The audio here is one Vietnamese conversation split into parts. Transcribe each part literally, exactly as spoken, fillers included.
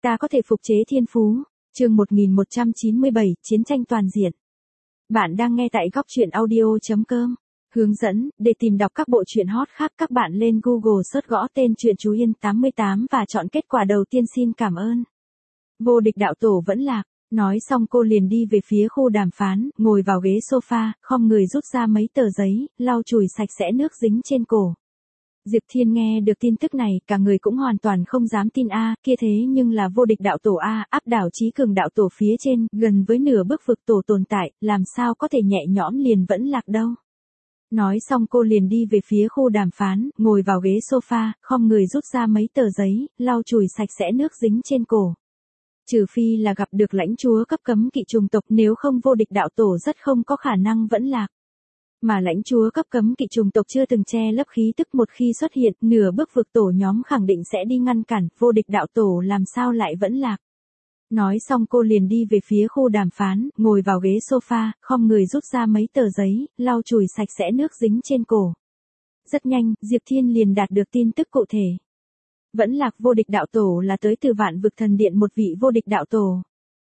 Ta có thể phục chế thiên phú. Chương một nghìn một trăm chín mươi bảy, chiến tranh toàn diện. Bạn đang nghe tại góc truyện audio.com. Hướng dẫn, để tìm đọc các bộ truyện hot khác các bạn lên Google search gõ tên truyện Chú Yên tám mươi tám và chọn kết quả đầu tiên. Xin cảm ơn. Vô địch đạo tổ vẫn lạc. Nói xong cô liền đi về phía khu đàm phán, ngồi vào ghế sofa, khom người rút ra mấy tờ giấy, lau chùi sạch sẽ nước dính trên cổ. Diệp Thiên nghe được tin tức này, cả người cũng hoàn toàn không dám tin a, kia thế nhưng là vô địch đạo tổ a, áp đảo chí cường đạo tổ phía trên, gần với nửa bước vực tổ tồn tại, làm sao có thể nhẹ nhõm liền vẫn lạc đâu. Nói xong cô liền đi về phía khu đàm phán, ngồi vào ghế sofa, khom người rút ra mấy tờ giấy, lau chùi sạch sẽ nước dính trên cổ. Trừ phi là gặp được lãnh chúa cấp cấm kỵ trùng tộc, nếu không vô địch đạo tổ rất không có khả năng vẫn lạc. Mà lãnh chúa cấp cấm kỵ trùng tộc chưa từng che lấp khí tức, một khi xuất hiện, nửa bước vực tổ nhóm khẳng định sẽ đi ngăn cản, vô địch đạo tổ làm sao lại vẫn lạc. Nói xong cô liền đi về phía khu đàm phán, ngồi vào ghế sofa, khom người rút ra mấy tờ giấy, lau chùi sạch sẽ nước dính trên cổ. Rất nhanh, Diệp Thiên liền đạt được tin tức cụ thể. Vẫn lạc vô địch đạo tổ là tới từ Vạn Vực Thần Điện một vị vô địch đạo tổ.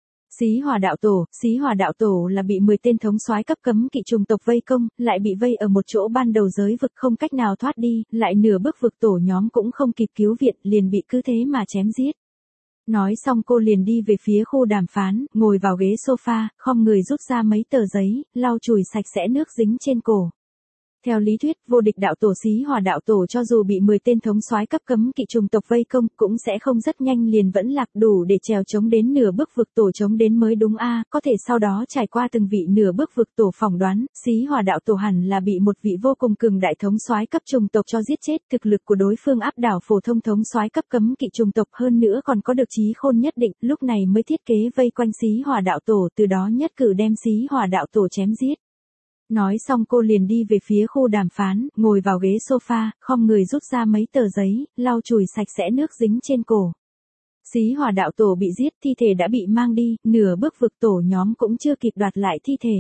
Xí Hỏa đạo tổ, Xí Hỏa đạo tổ là bị mười tên thống soái cấp cấm kỵ trùng tộc vây công, lại bị vây ở một chỗ ban đầu giới vực không cách nào thoát đi, lại nửa bước vực tổ nhóm cũng không kịp cứu viện, liền bị cứ thế mà chém giết. Nói xong cô liền đi về phía khu đàm phán, ngồi vào ghế sofa, khom người rút ra mấy tờ giấy, lau chùi sạch sẽ nước dính trên cổ. Theo lý thuyết, vô địch đạo tổ Xí Hỏa đạo tổ cho dù bị mười tên thống soái cấp cấm kỵ trùng tộc vây công, cũng sẽ không rất nhanh liền vẫn lạc, đủ để trèo chống đến nửa bước vực tổ chống đến mới đúng a, có thể sau đó trải qua từng vị nửa bước vực tổ phỏng đoán, Xí Hỏa đạo tổ hẳn là bị một vị vô cùng cường đại thống soái cấp trùng tộc cho giết chết, thực lực của đối phương áp đảo phổ thông thống soái cấp cấm kỵ trùng tộc, hơn nữa còn có được trí khôn nhất định, lúc này mới thiết kế vây quanh Xí Hỏa đạo tổ, từ đó nhất cử đem Xí Hỏa đạo tổ chém giết. Nói xong cô liền đi về phía khu đàm phán, ngồi vào ghế sofa, khom người rút ra mấy tờ giấy, lau chùi sạch sẽ nước dính trên cổ. Xí Hỏa đạo tổ bị giết, thi thể đã bị mang đi, nửa bước vực tổ nhóm cũng chưa kịp đoạt lại thi thể.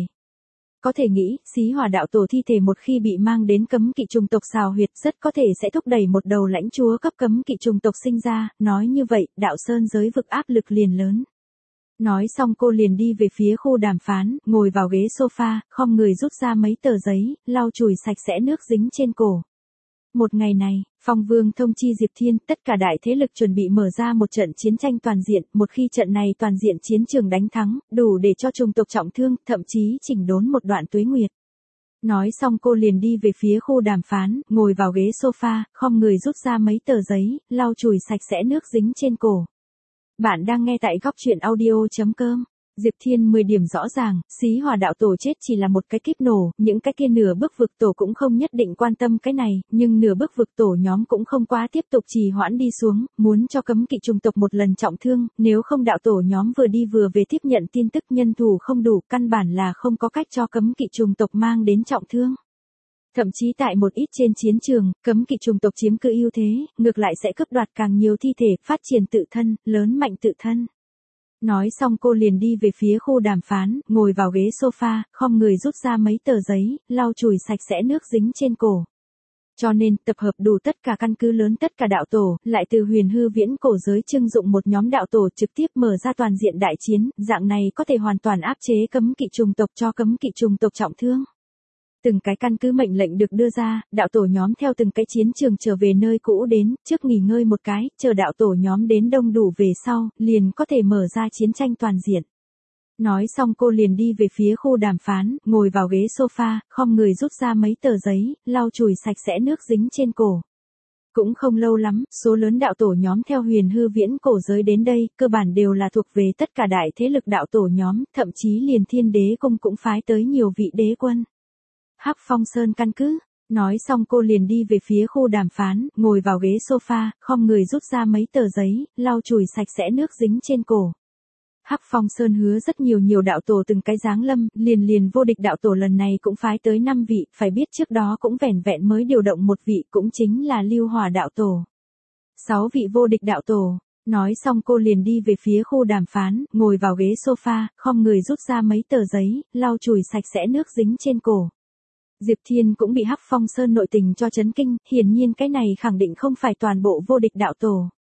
Có thể nghĩ, Xí Hỏa đạo tổ thi thể một khi bị mang đến cấm kỵ trùng tộc xào huyệt, rất có thể sẽ thúc đẩy một đầu lãnh chúa cấp cấm kỵ trùng tộc sinh ra, nói như vậy, đạo sơn giới vực áp lực liền lớn. Nói xong cô liền đi về phía khu đàm phán, ngồi vào ghế sofa, khom người rút ra mấy tờ giấy, lau chùi sạch sẽ nước dính trên cổ. Một ngày này, Phong Vương thông chi Diệp Thiên, tất cả đại thế lực chuẩn bị mở ra một trận chiến tranh toàn diện, một khi trận này toàn diện chiến trường đánh thắng, đủ để cho trùng tộc trọng thương, thậm chí chỉnh đốn một đoạn tuế nguyệt. Nói xong cô liền đi về phía khu đàm phán, ngồi vào ghế sofa, khom người rút ra mấy tờ giấy, lau chùi sạch sẽ nước dính trên cổ. Bạn đang nghe tại góc truyện audio.com. Diệp Thiên mười điểm rõ ràng, Xí Hỏa đạo tổ chết chỉ là một cái kíp nổ, những cái kia nửa bước vực tổ cũng không nhất định quan tâm cái này, nhưng nửa bước vực tổ nhóm cũng không quá tiếp tục trì hoãn đi xuống, muốn cho cấm kỵ trùng tộc một lần trọng thương, nếu không đạo tổ nhóm vừa đi vừa về tiếp nhận tin tức, nhân thủ không đủ, căn bản là không có cách cho cấm kỵ trùng tộc mang đến trọng thương. Thậm chí tại một ít trên chiến trường, cấm kỵ trùng tộc chiếm cứ ưu thế, ngược lại sẽ cướp đoạt càng nhiều thi thể, phát triển tự thân, lớn mạnh tự thân. Nói xong cô liền đi về phía khu đàm phán, ngồi vào ghế sofa, khom người rút ra mấy tờ giấy, lau chùi sạch sẽ nước dính trên cổ. Cho nên, tập hợp đủ tất cả căn cứ lớn tất cả đạo tổ, lại từ huyền hư viễn cổ giới trưng dụng một nhóm đạo tổ trực tiếp mở ra toàn diện đại chiến, dạng này có thể hoàn toàn áp chế cấm kỵ trùng tộc cho cấm kỵ trùng tộc trọng thương. Từng cái căn cứ mệnh lệnh được đưa ra, đạo tổ nhóm theo từng cái chiến trường trở về nơi cũ đến, trước nghỉ ngơi một cái, chờ đạo tổ nhóm đến đông đủ về sau, liền có thể mở ra chiến tranh toàn diện. Nói xong cô liền đi về phía khu đàm phán, ngồi vào ghế sofa, khom người rút ra mấy tờ giấy, lau chùi sạch sẽ nước dính trên cổ. Cũng không lâu lắm, số lớn đạo tổ nhóm theo huyền hư viễn cổ giới đến đây, cơ bản đều là thuộc về tất cả đại thế lực đạo tổ nhóm, thậm chí liền Thiên Đế Cung cũng phái tới nhiều vị đế quân. Hắc Phong Sơn căn cứ. Nói xong cô liền đi về phía khu đàm phán, ngồi vào ghế sofa, khom người rút ra mấy tờ giấy, lau chùi sạch sẽ nước dính trên cổ. Hắc Phong Sơn hứa rất nhiều nhiều đạo tổ từng cái giáng lâm, liền liền vô địch đạo tổ lần này cũng phái tới năm vị, phải biết trước đó cũng vẻn vẹn mới điều động một vị, cũng chính là Lưu Hỏa đạo tổ. Sáu vị vô địch đạo tổ. Nói xong cô liền đi về phía khu đàm phán, ngồi vào ghế sofa, khom người rút ra mấy tờ giấy, lau chùi sạch sẽ nước dính trên cổ. Diệp Thiên cũng bị Hắc Phong Sơn nội tình cho chấn kinh, hiển nhiên cái này khẳng định không phải toàn bộ vô địch đạo tổ.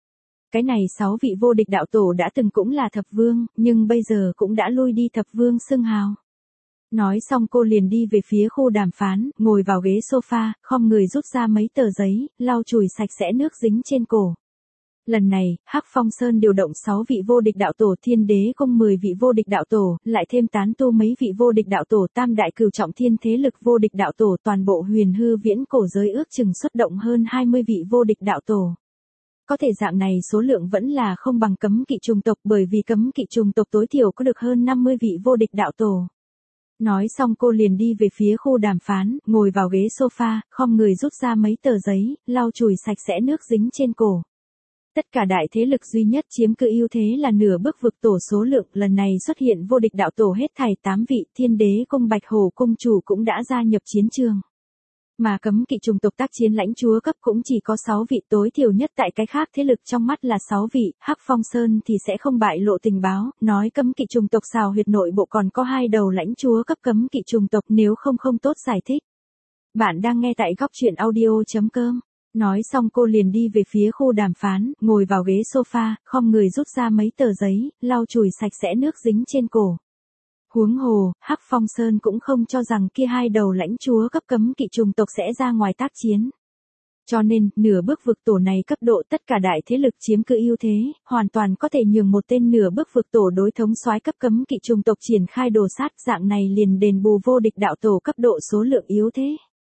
Cái này sáu vị vô địch đạo tổ đã từng cũng là thập vương, nhưng bây giờ cũng đã lui đi thập vương xưng hào. Nói xong cô liền đi về phía khu đàm phán, ngồi vào ghế sofa, khom người rút ra mấy tờ giấy, lau chùi sạch sẽ nước dính trên cổ. Lần này, Hắc Phong Sơn điều động sáu vị vô địch đạo tổ, Thiên Đế Cung mười vị vô địch đạo tổ, lại thêm tán tu mấy vị vô địch đạo tổ, tam đại cửu trọng thiên thế lực vô địch đạo tổ, toàn bộ huyền hư viễn cổ giới ước chừng xuất động hơn hai mươi vị vô địch đạo tổ. Có thể dạng này số lượng vẫn là không bằng cấm kỵ trùng tộc, bởi vì cấm kỵ trùng tộc tối thiểu có được hơn năm mươi vị vô địch đạo tổ. Nói xong cô liền đi về phía khu đàm phán, ngồi vào ghế sofa, khom người rút ra mấy tờ giấy, lau chùi sạch sẽ nước dính trên cổ. Tất cả đại thế lực duy nhất chiếm cứ ưu thế là nửa bước vực tổ số lượng, lần này xuất hiện vô địch đạo tổ hết thảy tám vị, Thiên Đế Cung Bạch Hổ Cung chủ cũng đã gia nhập chiến trường. Mà cấm kỵ trùng tộc tác chiến lãnh chúa cấp cũng chỉ có sáu vị, tối thiểu nhất tại cái khác thế lực trong mắt là sáu vị, Hắc Phong Sơn thì sẽ không bại lộ tình báo, nói cấm kỵ trùng tộc xào huyệt nội bộ còn có hai đầu lãnh chúa cấp cấm kỵ trùng tộc, nếu không không tốt giải thích. Bạn đang nghe tại góc truyện audio chấm com. Nói xong cô liền đi về phía khu đàm phán, ngồi vào ghế sofa, khom người rút ra mấy tờ giấy, lau chùi sạch sẽ nước dính trên cổ. Huống hồ, Hắc Phong Sơn cũng không cho rằng kia hai đầu lãnh chúa cấp cấm kỵ trùng tộc sẽ ra ngoài tác chiến. Cho nên, nửa bước vực tổ này cấp độ tất cả đại thế lực chiếm cứ ưu thế, hoàn toàn có thể nhường một tên nửa bước vực tổ đối thống soái cấp cấm kỵ trùng tộc triển khai đồ sát, dạng này liền đền bù vô địch đạo tổ cấp độ số lượng yếu thế.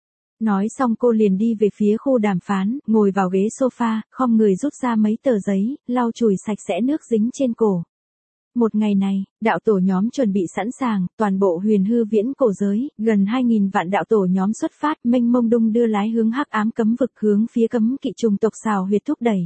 Nói xong cô liền đi về phía khu đàm phán, ngồi vào ghế sofa, khom người rút ra mấy tờ giấy, lau chùi sạch sẽ nước dính trên cổ. Một ngày này, đạo tổ nhóm chuẩn bị sẵn sàng, toàn bộ huyền hư viễn cổ giới, gần hai nghìn vạn đạo tổ nhóm xuất phát, mênh mông đung đưa lái hướng hắc ám cấm vực, hướng phía cấm kỵ trùng tộc xào huyệt thúc đẩy.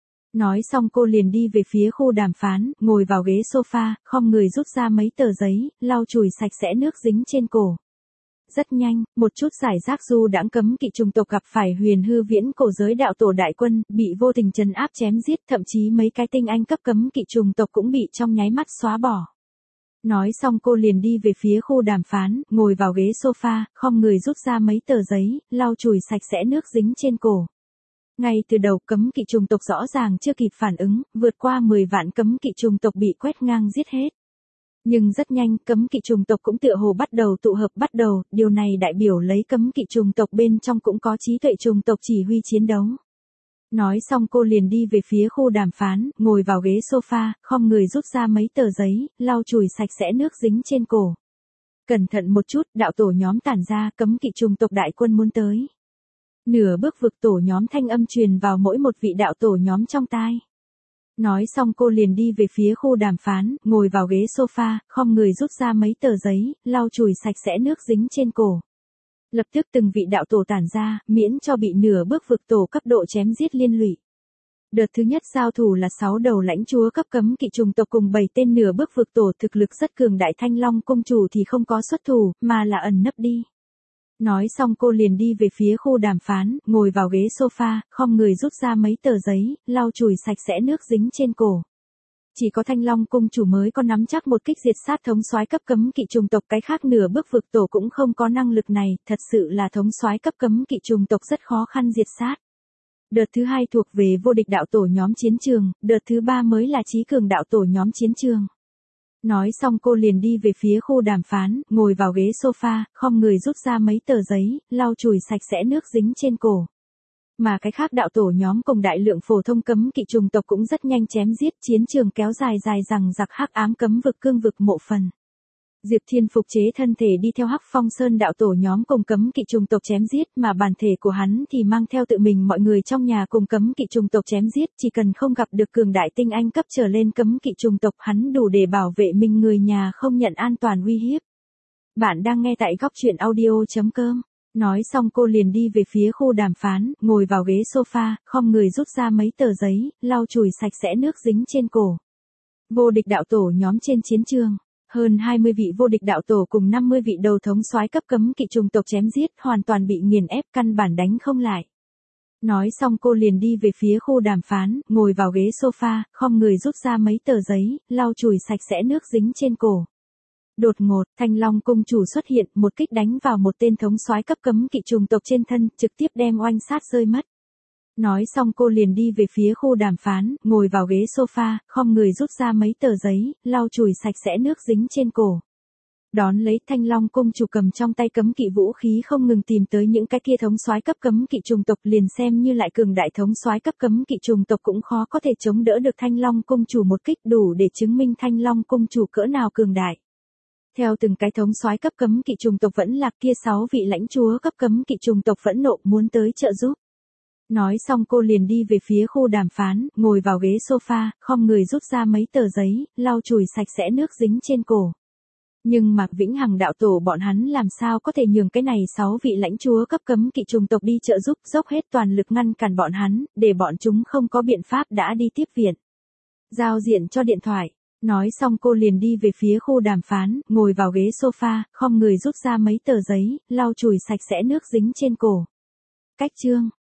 Nói xong cô liền đi về phía khu đàm phán, ngồi vào ghế sofa, khom người rút ra mấy tờ giấy, lau chùi sạch sẽ nước dính trên cổ. Rất nhanh, một chút giải rác du đãng cấm kỵ trùng tộc gặp phải huyền hư viễn cổ giới đạo tổ đại quân, bị vô tình trấn áp chém giết, thậm chí mấy cái tinh anh cấp cấm kỵ trùng tộc cũng bị trong nháy mắt xóa bỏ. Nói xong cô liền đi về phía khu đàm phán, ngồi vào ghế sofa, khom người rút ra mấy tờ giấy, lau chùi sạch sẽ nước dính trên cổ. Ngay từ đầu cấm kỵ trùng tộc rõ ràng chưa kịp phản ứng, vượt qua mười vạn cấm kỵ trùng tộc bị quét ngang giết hết. Nhưng rất nhanh, cấm kỵ trùng tộc cũng tựa hồ bắt đầu tụ hợp bắt đầu, điều này đại biểu lấy cấm kỵ trùng tộc bên trong cũng có trí tuệ trùng tộc chỉ huy chiến đấu. Nói xong cô liền đi về phía khu đàm phán, ngồi vào ghế sofa, khom người rút ra mấy tờ giấy, lau chùi sạch sẽ nước dính trên cổ. Cẩn thận một chút, đạo tổ nhóm tản ra, cấm kỵ trùng tộc đại quân muốn tới. Nửa bước vực tổ nhóm thanh âm truyền vào mỗi một vị đạo tổ nhóm trong tai. Nói xong cô liền đi về phía khu đàm phán, ngồi vào ghế sofa, khom người rút ra mấy tờ giấy, lau chùi sạch sẽ nước dính trên cổ. Lập tức từng vị đạo tổ tản ra, miễn cho bị nửa bước vực tổ cấp độ chém giết liên lụy. Đợt thứ nhất giao thủ là sáu đầu lãnh chúa cấp cấm kỵ trùng tộc cùng bảy tên nửa bước vực tổ, thực lực rất cường đại, Thanh Long cung chủ thì không có xuất thủ, mà là ẩn nấp đi. Nói xong cô liền đi về phía khu đàm phán, ngồi vào ghế sofa, khom người rút ra mấy tờ giấy, lau chùi sạch sẽ nước dính trên cổ. Chỉ có Thanh Long cung chủ mới có nắm chắc một kích diệt sát thống soái cấp cấm kỵ trùng tộc, cái khác nửa bước vực tổ cũng không có năng lực này, thật sự là thống soái cấp cấm kỵ trùng tộc rất khó khăn diệt sát. Đợt thứ hai thuộc về vô địch đạo tổ nhóm chiến trường, đợt thứ ba mới là trí cường đạo tổ nhóm chiến trường. Nói xong cô liền đi về phía khu đàm phán, ngồi vào ghế sofa, khom người rút ra mấy tờ giấy, lau chùi sạch sẽ nước dính trên cổ. Mà cái khác đạo tổ nhóm cùng đại lượng phổ thông cấm kỵ trùng tộc cũng rất nhanh chém giết, chiến trường kéo dài dài rằng giặc hắc ám cấm vực cương vực mộ phần. Diệp Thiên phục chế thân thể đi theo Hắc Phong Sơn đạo tổ nhóm cùng cấm kỵ trùng tộc chém giết, mà bản thể của hắn thì mang theo tự mình mọi người trong nhà cùng cấm kỵ trùng tộc chém giết, chỉ cần không gặp được cường đại tinh anh cấp trở lên cấm kỵ trùng tộc, hắn đủ để bảo vệ mình người nhà không nhận an toàn uy hiếp. Bạn đang nghe tại góc truyện audio chấm com. Nói xong cô liền đi về phía khu đàm phán, ngồi vào ghế sofa, khom người rút ra mấy tờ giấy, lau chùi sạch sẽ nước dính trên cổ. Vô địch đạo tổ nhóm trên chiến trường. Hơn hai mươi vị vô địch đạo tổ cùng năm mươi vị đầu thống soái cấp cấm kỵ trùng tộc chém giết, hoàn toàn bị nghiền ép, căn bản đánh không lại. Nói xong cô liền đi về phía khu đàm phán, ngồi vào ghế sofa, khom người rút ra mấy tờ giấy, lau chùi sạch sẽ nước dính trên cổ. Đột ngột, Thanh Long cung chủ xuất hiện, một kích đánh vào một tên thống soái cấp cấm kỵ trùng tộc trên thân, trực tiếp đem oanh sát rơi mất. Nói xong cô liền đi về phía khu đàm phán, ngồi vào ghế sofa, khom người rút ra mấy tờ giấy, lau chùi sạch sẽ nước dính trên cổ. Đón lấy Thanh Long cung chủ cầm trong tay cấm kỵ vũ khí không ngừng tìm tới những cái kia thống soái cấp cấm kỵ trùng tộc, liền xem như lại cường đại thống soái cấp cấm kỵ trùng tộc cũng khó có thể chống đỡ được Thanh Long cung chủ một kích, đủ để chứng minh Thanh Long cung chủ cỡ nào cường đại. Theo từng cái thống soái cấp cấm kỵ trùng tộc vẫn lạc, kia sáu vị lãnh chúa cấp cấm kỵ trùng tộc phẫn nộ muốn tới trợ giúp. Nói xong cô liền đi về phía khu đàm phán, ngồi vào ghế sofa, khom người rút ra mấy tờ giấy, lau chùi sạch sẽ nước dính trên cổ. Nhưng mà Vĩnh Hằng đạo tổ bọn hắn làm sao có thể nhường cái này sáu vị lãnh chúa cấp cấm kỵ trùng tộc đi trợ giúp, dốc hết toàn lực ngăn cản bọn hắn, để bọn chúng không có biện pháp đã đi tiếp viện. Giao diện cho điện thoại. Nói xong cô liền đi về phía khu đàm phán, ngồi vào ghế sofa, khom người rút ra mấy tờ giấy, lau chùi sạch sẽ nước dính trên cổ. Cách chương